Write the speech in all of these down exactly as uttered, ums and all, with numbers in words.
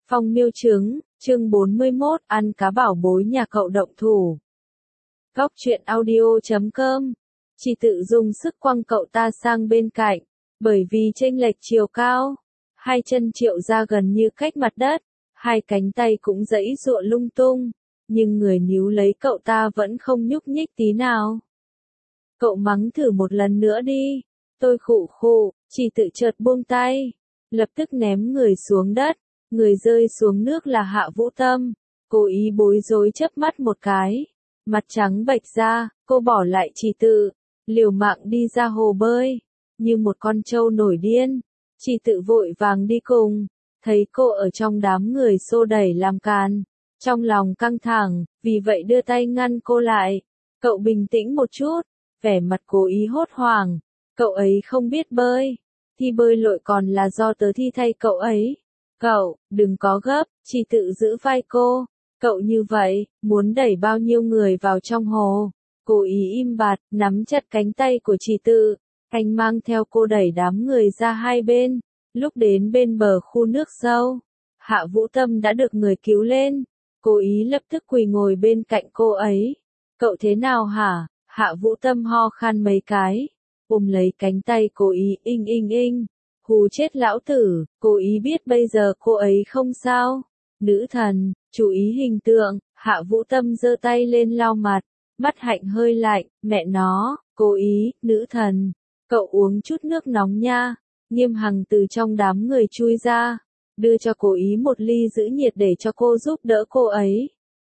Phong miêu trứng, chương bốn mươi mốt, ăn cá bảo bối nhà cậu động thủ. Góc truyện audio chấm com. Chị tự dùng sức quăng cậu ta sang bên cạnh, bởi vì chênh lệch chiều cao. Hai chân Triệu ra gần như cách mặt đất, hai cánh tay cũng giãy giụa lung tung, nhưng người níu lấy cậu ta vẫn không nhúc nhích tí nào. Cậu mắng thử một lần nữa đi. Tôi khụ khụ, chị tự chợt buông tay, lập tức ném người xuống đất. Người rơi xuống nước là Hạ Vũ Tâm. Cố ý bối rối chớp mắt một cái, mặt trắng bệch ra, cô bỏ lại Chỉ Tự, liều mạng đi ra hồ bơi, như một con trâu nổi điên. Chỉ Tự vội vàng đi cùng, thấy cô ở trong đám người xô đẩy làm càn, trong lòng căng thẳng, vì vậy đưa tay ngăn cô lại. Cậu bình tĩnh một chút, vẻ mặt cố ý hốt hoảng, cậu ấy không biết bơi, thi bơi lội còn là do tớ thi thay cậu ấy. Cậu, đừng có gấp, Chỉ Tự giữ vai cô. Cậu như vậy, muốn đẩy bao nhiêu người vào trong hồ. Cố ý im bặt, nắm chặt cánh tay của Chỉ Tự. Anh mang theo cô đẩy đám người ra hai bên. Lúc đến bên bờ khu nước sâu, Hạ Vũ Tâm đã được người cứu lên. Cố ý lập tức quỳ ngồi bên cạnh cô ấy. Cậu thế nào hả? Hạ Vũ Tâm ho khan mấy cái, ôm lấy cánh tay cố ý inh inh inh. Hù chết lão tử, cố ý biết bây giờ cô ấy không sao. Nữ thần, chú ý hình tượng. Hạ Vũ Tâm giơ tay lên lau mặt, mắt hạnh hơi lạnh, mẹ nó, cố ý, nữ thần. Cậu uống chút nước nóng nha. Nghiêm Hằng từ trong đám người chui ra, đưa cho cố ý một ly giữ nhiệt để cho cô giúp đỡ cô ấy.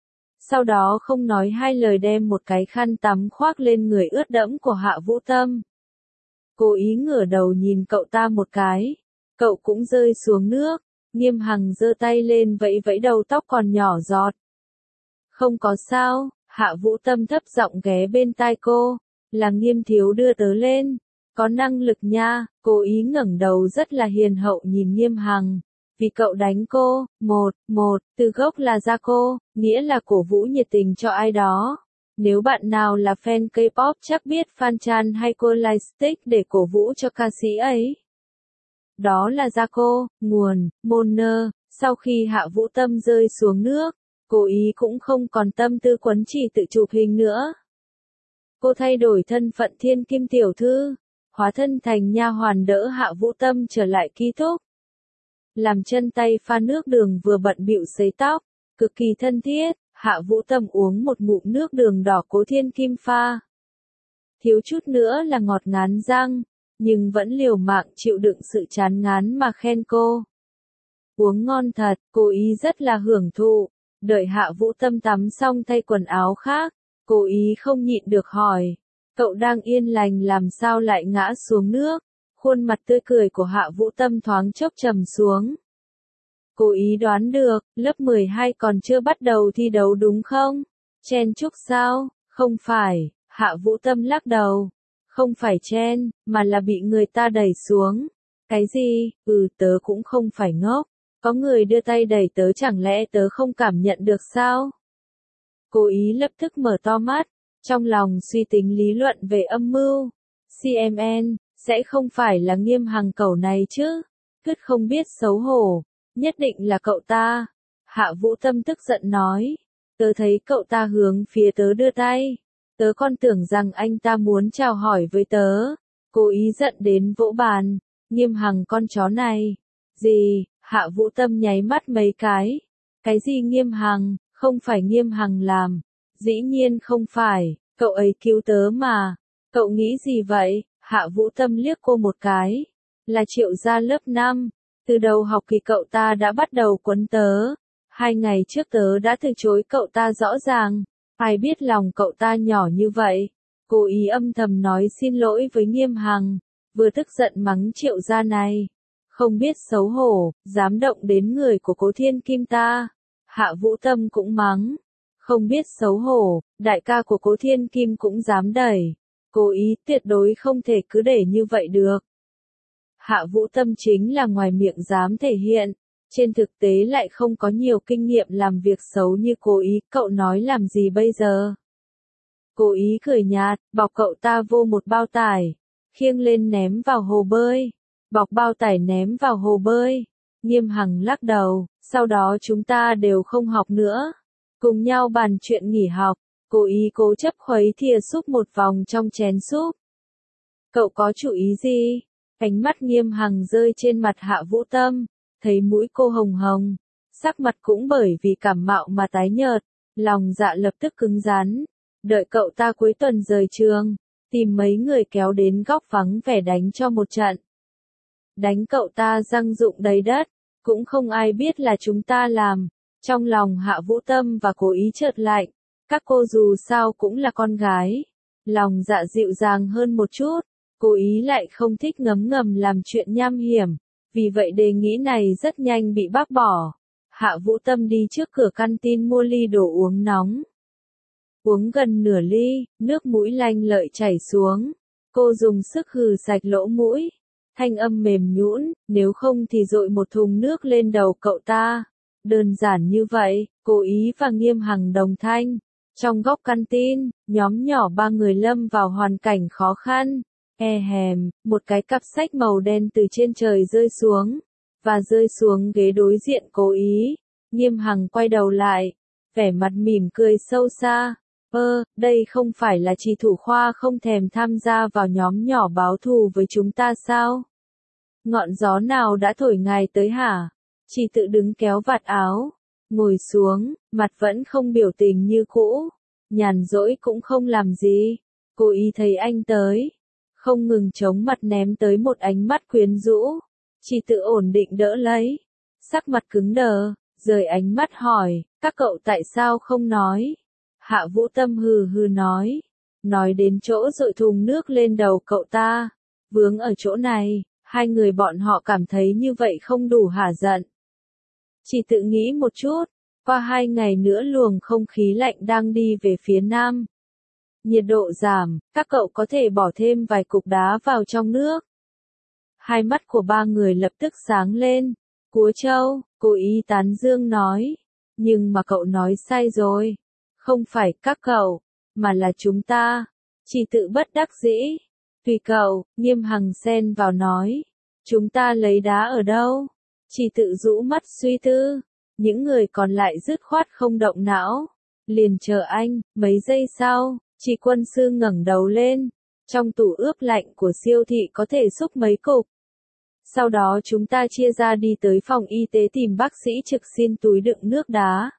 Sau đó không nói hai lời đem một cái khăn tắm khoác lên người ướt đẫm của Hạ Vũ Tâm. Cố ý ngửa đầu nhìn cậu ta một cái, cậu cũng rơi xuống nước. Nghiêm Hằng giơ tay lên vẫy vẫy đầu tóc còn nhỏ giọt. Không có sao. Hạ Vũ Tâm thấp giọng ghé bên tai cô, là Nghiêm thiếu đưa tớ lên, có năng lực nha. Cố ý ngẩng đầu rất là hiền hậu nhìn Nghiêm Hằng, vì cậu đánh cô. Một, một, từ gốc là ra cô, nghĩa là cổ vũ nhiệt tình cho ai đó. Nếu bạn nào là fan K-pop chắc biết Fan Chan hay cô Lightstick để cổ vũ cho ca sĩ ấy. Đó là Jaco, nguồn, Moner. Sau khi Hạ Vũ Tâm rơi xuống nước, cố ý cũng không còn tâm tư quấn Chỉ Tự chụp hình nữa. Cô thay đổi thân phận thiên kim tiểu thư, hóa thân thành nha hoàn đỡ Hạ Vũ Tâm trở lại ký túc. Làm chân tay pha nước đường vừa bận bịu sấy tóc, cực kỳ thân thiết. Hạ Vũ Tâm uống một ngụm nước đường đỏ cố thiên kim pha. Thiếu chút nữa là ngọt ngán răng, nhưng vẫn liều mạng chịu đựng sự chán ngán mà khen cô. Uống ngon thật, cố ý rất là hưởng thụ. Đợi Hạ Vũ Tâm tắm xong thay quần áo khác, cố ý không nhịn được hỏi, cậu đang yên lành làm sao lại ngã xuống nước? Khuôn mặt tươi cười của Hạ Vũ Tâm thoáng chốc trầm xuống. Cố ý đoán được, lớp mười hai còn chưa bắt đầu thi đấu đúng không? Chen chúc sao? Không phải. Hạ Vũ Tâm lắc đầu. Không phải chen, mà là bị người ta đẩy xuống. Cái gì? Ừ, tớ cũng không phải ngốc. Có người đưa tay đẩy tớ, chẳng lẽ tớ không cảm nhận được sao? Cố ý lập tức mở to mắt, trong lòng suy tính lý luận về âm mưu. xê em en, sẽ không phải là Nghiêm Hằng cẩu này chứ? Cứt không biết xấu hổ. Nhất định là cậu ta. Hạ Vũ Tâm tức giận nói. Tớ thấy cậu ta hướng phía tớ đưa tay. Tớ còn tưởng rằng anh ta muốn chào hỏi với tớ. Cố ý giận đến vỗ bàn. Nghiêm Hằng con chó này. Gì? Hạ Vũ Tâm nháy mắt mấy cái. Cái gì Nghiêm Hằng? Không phải Nghiêm Hằng làm. Dĩ nhiên không phải. Cậu ấy cứu tớ mà. Cậu nghĩ gì vậy? Hạ Vũ Tâm liếc cô một cái. Là Triệu gia lớp năm. Từ đầu học kỳ cậu ta đã bắt đầu quấn tớ. Hai ngày trước tớ đã từ chối cậu ta rõ ràng. Ai biết lòng cậu ta nhỏ như vậy. Cố ý âm thầm nói xin lỗi với Nghiêm Hằng. Vừa tức giận mắng Triệu gia này. Không biết xấu hổ, dám động đến người của Cố Thiên Kim ta. Hạ Vũ Tâm cũng mắng. Không biết xấu hổ, đại ca của Cố Thiên Kim cũng dám đẩy. Cố ý tuyệt đối không thể cứ để như vậy được. Hạ Vũ Tâm chính là ngoài miệng dám thể hiện, trên thực tế lại không có nhiều kinh nghiệm làm việc xấu như cố ý. Cậu nói làm gì bây giờ? Cố ý cười nhạt, bọc cậu ta vô một bao tải, khiêng lên ném vào hồ bơi. Bọc bao tải ném vào hồ bơi. Nghiêm Hằng lắc đầu, sau đó chúng ta đều không học nữa. Cùng nhau bàn chuyện nghỉ học, cố ý cố chấp khuấy thìa súp một vòng trong chén súp. Cậu có chủ ý gì? Ánh mắt Nghiêm Hằng rơi trên mặt Hạ Vũ Tâm, thấy mũi cô hồng hồng, sắc mặt cũng bởi vì cảm mạo mà tái nhợt, lòng dạ lập tức cứng rắn. Đợi cậu ta cuối tuần rời trường, tìm mấy người kéo đến góc vắng vẻ đánh cho một trận. Đánh cậu ta răng rụng đầy đất, cũng không ai biết là chúng ta làm. Trong lòng Hạ Vũ Tâm và cố ý chợt lạnh, các cô dù sao cũng là con gái, lòng dạ dịu dàng hơn một chút, cố ý lại không thích ngấm ngầm làm chuyện nham hiểm, vì vậy đề nghị này rất nhanh bị bác bỏ. Hạ Vũ Tâm đi trước cửa canteen mua ly đồ uống nóng. Uống gần nửa ly, nước mũi lanh lợi chảy xuống, cô dùng sức hừ sạch lỗ mũi, thanh âm mềm nhũn, nếu không thì dội một thùng nước lên đầu cậu ta. Đơn giản như vậy, cố ý và Nghiêm Hằng đồng thanh. Trong góc canteen, nhóm nhỏ ba người lâm vào hoàn cảnh khó khăn. E hèm, một cái cặp sách màu đen từ trên trời rơi xuống, và rơi xuống ghế đối diện cố ý. Nghiêm Hằng quay đầu lại, vẻ mặt mỉm cười sâu xa. Ơ, đây không phải là Trì Thủ Khoa không thèm tham gia vào nhóm nhỏ báo thù với chúng ta sao? Ngọn gió nào đã thổi ngài tới hả? Chỉ tự đứng kéo vạt áo, ngồi xuống, mặt vẫn không biểu tình như cũ, nhàn rỗi cũng không làm gì. Cô ý thấy anh tới, không ngừng chống mặt ném tới một ánh mắt quyến rũ. Chỉ tự ổn định đỡ lấy, sắc mặt cứng đờ, rời ánh mắt hỏi, các cậu tại sao không nói? Hạ Vũ Tâm hừ hừ nói, nói đến chỗ dội thùng nước lên đầu cậu ta, vướng ở chỗ này. Hai người bọn họ cảm thấy như vậy không đủ hả giận. Chỉ tự nghĩ một chút, qua hai ngày nữa luồng không khí lạnh đang đi về phía nam. Nhiệt độ giảm, các cậu có thể bỏ thêm vài cục đá vào trong nước. Hai mắt của ba người lập tức sáng lên. Cúa Châu, cố ý tán dương nói. Nhưng mà cậu nói sai rồi. Không phải các cậu, mà là chúng ta. Chỉ tự bất đắc dĩ. Tùy cậu, Nghiêm Hằng xen vào nói. Chúng ta lấy đá ở đâu? Chỉ tự rũ mắt suy tư. Những người còn lại dứt khoát không động não. Liền chờ anh, mấy giây sau, Chỉ Quân Sư ngẩng đầu lên. Trong tủ ướp lạnh của siêu thị có thể xúc mấy cục. Sau đó chúng ta chia ra đi tới phòng y tế tìm bác sĩ trực xin túi đựng nước đá.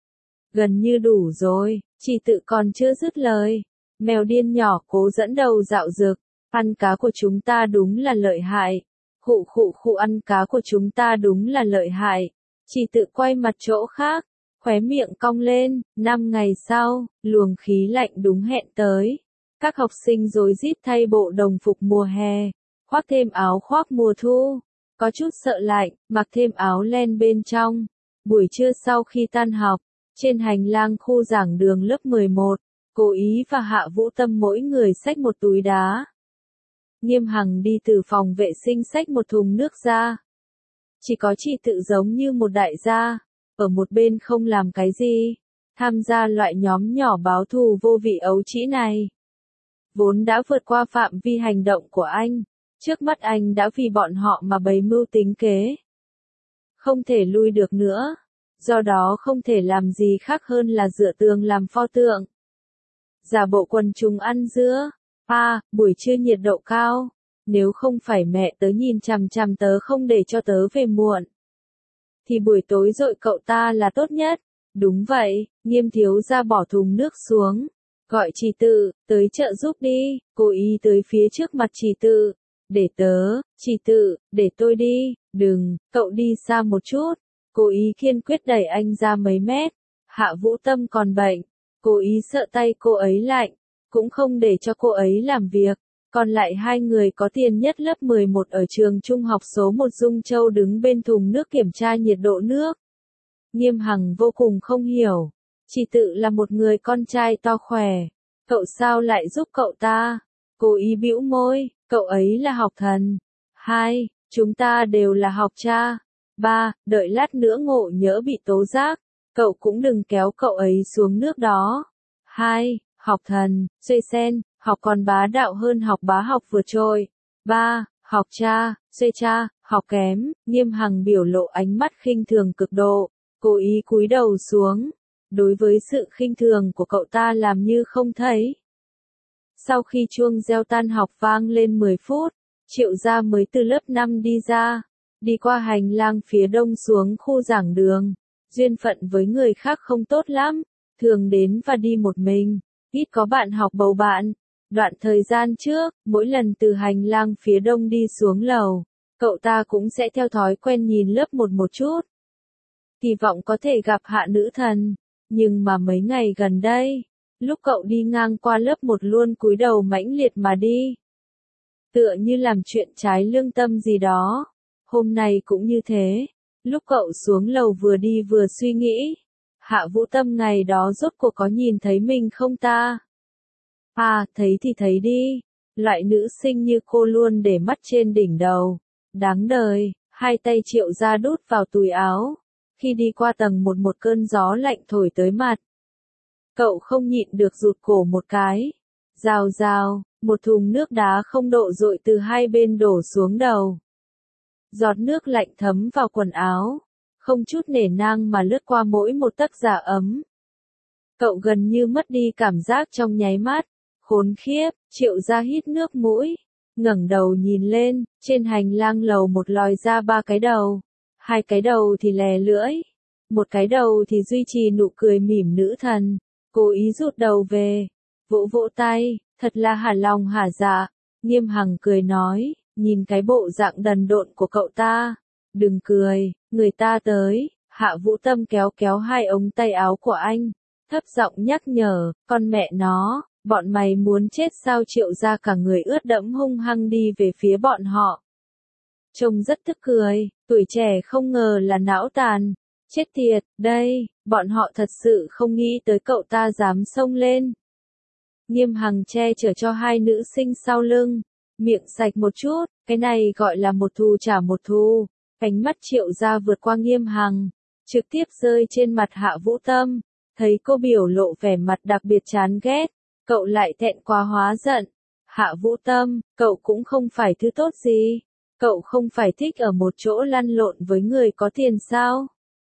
Gần như đủ rồi, Chỉ tự còn chưa dứt lời. Mèo điên nhỏ cố dẫn đầu dạo dực. Ăn cá của chúng ta đúng là lợi hại. Khụ khụ khụ ăn cá của chúng ta đúng là lợi hại. Chỉ tự quay mặt chỗ khác, khóe miệng cong lên. Năm ngày sau, luồng khí lạnh đúng hẹn tới. Các học sinh rối rít thay bộ đồng phục mùa hè, khoác thêm áo khoác mùa thu. Có chút sợ lạnh, mặc thêm áo len bên trong. Buổi trưa sau khi tan học, trên hành lang khu giảng đường lớp mười một, Cố Ý và Hạ Vũ Tâm mỗi người xách một túi đá. Nghiêm Hằng đi từ phòng vệ sinh xách một thùng nước ra. Chỉ có Chỉ tự giống như một đại gia, ở một bên không làm cái gì, tham gia loại nhóm nhỏ báo thù vô vị ấu trĩ này. Vốn đã vượt qua phạm vi hành động của anh, trước mắt anh đã vì bọn họ mà bày mưu tính kế. Không thể lui được nữa, do đó không thể làm gì khác hơn là dựa tường làm pho tượng. Giả bộ quần chúng ăn dưa. À, buổi trưa nhiệt độ cao, nếu không phải mẹ tớ nhìn chằm chằm tớ không để cho tớ về muộn, thì buổi tối dội cậu ta là tốt nhất. Đúng vậy, Nghiêm thiếu gia bỏ thùng nước xuống, gọi Chỉ tự, tới chợ giúp đi. Cố Ý tới phía trước mặt Chỉ tự, để tớ. Chỉ tự, để tôi đi. Đừng, cậu đi xa một chút. Cố Ý kiên quyết đẩy anh ra mấy mét. Hạ Vũ Tâm còn bệnh, Cố Ý sợ tay cô ấy lạnh, cũng không để cho cô ấy làm việc. Còn lại hai người có tiền nhất lớp mười một ở trường trung học số một Dung Châu đứng bên thùng nước kiểm tra nhiệt độ nước. Nghiêm Hằng vô cùng không hiểu. Chỉ tự là một người con trai to khỏe, cậu sao lại giúp cậu ta? Cố Ý bĩu môi, cậu ấy là học thần. Hai, chúng ta đều là học cha. Ba, đợi lát nữa ngộ nhỡ bị tố giác, cậu cũng đừng kéo cậu ấy xuống nước đó. Hai, học thần, xuê sen, học còn bá đạo hơn học bá học vượt trội. Ba, học cha, Xuê cha, học kém, Nghiêm Hằng biểu lộ ánh mắt khinh thường cực độ, cố ý cúi đầu xuống, đối với sự khinh thường của cậu ta làm như không thấy. Sau khi chuông reo tan học vang lên mười phút, Triệu Gia mới từ lớp năm đi ra, đi qua hành lang phía đông xuống khu giảng đường, duyên phận với người khác không tốt lắm, thường đến và đi một mình, ít có bạn học bầu bạn. Đoạn thời gian trước, mỗi lần từ hành lang phía đông đi xuống lầu, cậu ta cũng sẽ theo thói quen nhìn lớp một một chút. Kỳ vọng có thể gặp Hạ nữ thần, nhưng mà mấy ngày gần đây, lúc cậu đi ngang qua lớp một luôn cúi đầu mãnh liệt mà đi. Tựa như làm chuyện trái lương tâm gì đó. Hôm nay cũng như thế, lúc cậu xuống lầu vừa đi vừa suy nghĩ, Hạ Vũ Tâm ngày đó rốt cuộc có nhìn thấy mình không ta? À, thấy thì thấy đi, loại nữ sinh như cô luôn để mắt trên đỉnh đầu, đáng đời, hai tay Triệu Gia đút vào túi áo, khi đi qua tầng một một cơn gió lạnh thổi tới mặt. Cậu không nhịn được rụt cổ một cái, rào rào, một thùng nước đá không độ dội từ hai bên đổ xuống đầu. Giọt nước lạnh thấm vào quần áo, không chút nể nang mà lướt qua mỗi một tấc da ấm. Cậu gần như mất đi cảm giác trong nháy mắt, khốn khiếp, Triệu Gia hít nước mũi, ngẩng đầu nhìn lên, trên hành lang lầu một lòi ra ba cái đầu, hai cái đầu thì lè lưỡi, một cái đầu thì duy trì nụ cười mỉm nữ thần, cố ý rụt đầu về, vỗ vỗ tay, thật là hả lòng hả dạ, Nghiêm Hằng cười nói. Nhìn cái bộ dạng đần độn của cậu ta, đừng cười, người ta tới, Hạ Vũ Tâm kéo kéo hai ống tay áo của anh, thấp giọng nhắc nhở, con mẹ nó, bọn mày muốn chết sao? Triệu Gia cả người ướt đẫm hung hăng đi về phía bọn họ. Trông rất tức cười, tuổi trẻ không ngờ là não tàn, chết tiệt, đây, bọn họ thật sự không nghĩ tới cậu ta dám xông lên. Nghiêm Hằng che chở cho hai nữ sinh sau lưng. Miệng sạch một chút, cái này gọi là một thù trả một thù. Ánh mắt Triệu Gia vượt qua Nghiêm Hằng, trực tiếp rơi trên mặt Hạ Vũ Tâm, thấy cô biểu lộ vẻ mặt đặc biệt chán ghét, cậu lại thẹn quá hóa giận. Hạ Vũ Tâm, cậu cũng không phải thứ tốt gì, cậu không phải thích ở một chỗ lăn lộn với người có tiền sao?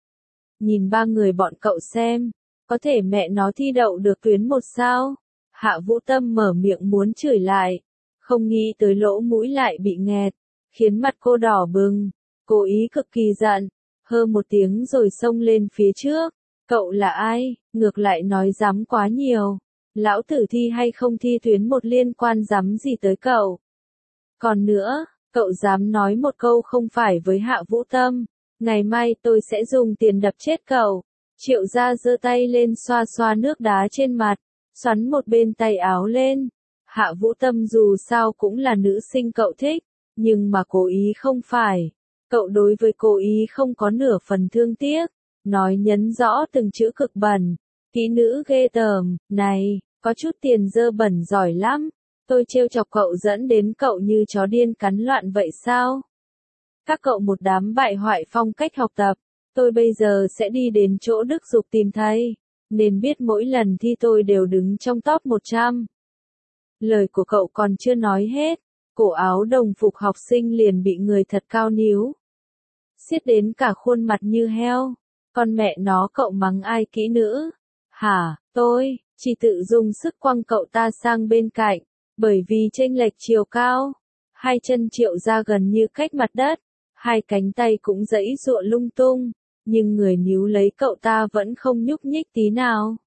Nhìn ba người bọn cậu xem, có thể mẹ nó thi đậu được tuyến một sao? Hạ Vũ Tâm mở miệng muốn chửi lại. Không nghĩ tới lỗ mũi lại bị nghẹt, khiến mặt cô đỏ bừng, cố ý cực kỳ giận, hơ một tiếng rồi xông lên phía trước. Cậu là ai, ngược lại nói dám quá nhiều, lão tử thi hay không thi tuyến một liên quan dám gì tới cậu. Còn nữa, cậu dám nói một câu không phải với Hạ Vũ Tâm, ngày mai tôi sẽ dùng tiền đập chết cậu. Triệu Gia giơ tay lên xoa xoa nước đá trên mặt, xoắn một bên tay áo lên. Hạ Vũ Tâm dù sao cũng là nữ sinh cậu thích, nhưng mà cố ý không phải. Cậu đối với cố ý không có nửa phần thương tiếc, nói nhấn rõ từng chữ cực bẩn. Kỹ nữ ghê tởm, này, có chút tiền dơ bẩn giỏi lắm. Tôi trêu chọc cậu dẫn đến cậu như chó điên cắn loạn vậy sao? Các cậu một đám bại hoại phong cách học tập, tôi bây giờ sẽ đi đến chỗ Đức Dục tìm thầy, nên biết mỗi lần thi tôi đều đứng trong top một trăm. Lời của cậu còn chưa nói hết, cổ áo đồng phục học sinh liền bị người thật cao níu siết đến cả khuôn mặt như heo. Con mẹ nó, cậu mắng ai kỹ nữ? Hả, tôi, chỉ tự dùng sức quăng cậu ta sang bên cạnh, bởi vì chênh lệch chiều cao. Hai chân Triệu Gia gần như cách mặt đất, hai cánh tay cũng giãy giụa lung tung, nhưng người níu lấy cậu ta vẫn không nhúc nhích tí nào.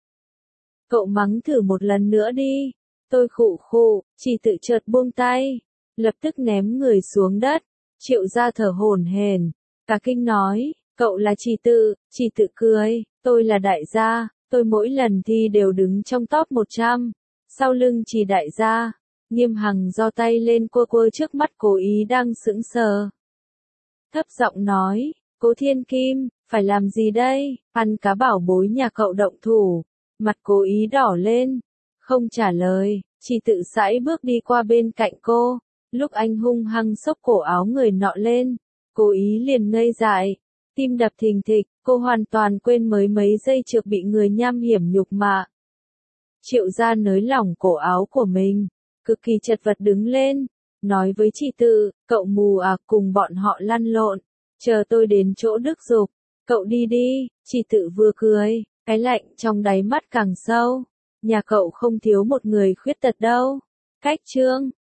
Cậu mắng thử một lần nữa đi. Tôi khụ khụ, chỉ tự chợt buông tay, lập tức ném người xuống đất. Triệu Gia thở hổn hển, cả kinh nói, cậu là Chỉ Tự, Chỉ Tự cười, tôi là đại gia, tôi mỗi lần thi đều đứng trong top một trăm, sau lưng Chỉ đại gia. Nghiêm Hằng giơ tay lên quơ quơ trước mắt Cố Ý đang sững sờ. Thấp giọng nói, Cố Thiên Kim, phải làm gì đây? Ăn cá bảo bối nhà cậu động thủ. Mặt Cố Ý đỏ lên, không trả lời, Chỉ Tự sải bước đi qua bên cạnh cô. Lúc anh hung hăng xốc cổ áo người nọ lên, Cố Ý liền ngây dại, tim đập thình thịch, cô hoàn toàn quên mới mấy giây trước bị người nham hiểm nhục mạ. Triệu Gia nới lỏng cổ áo của mình, cực kỳ chật vật đứng lên, nói với chị Tự, cậu mù à, cùng bọn họ lăn lộn, chờ tôi đến chỗ Đức Dục, cậu đi đi, chị Tự vừa cười, cái lạnh trong đáy mắt càng sâu, nhà cậu không thiếu một người khuyết tật đâu. Cách chương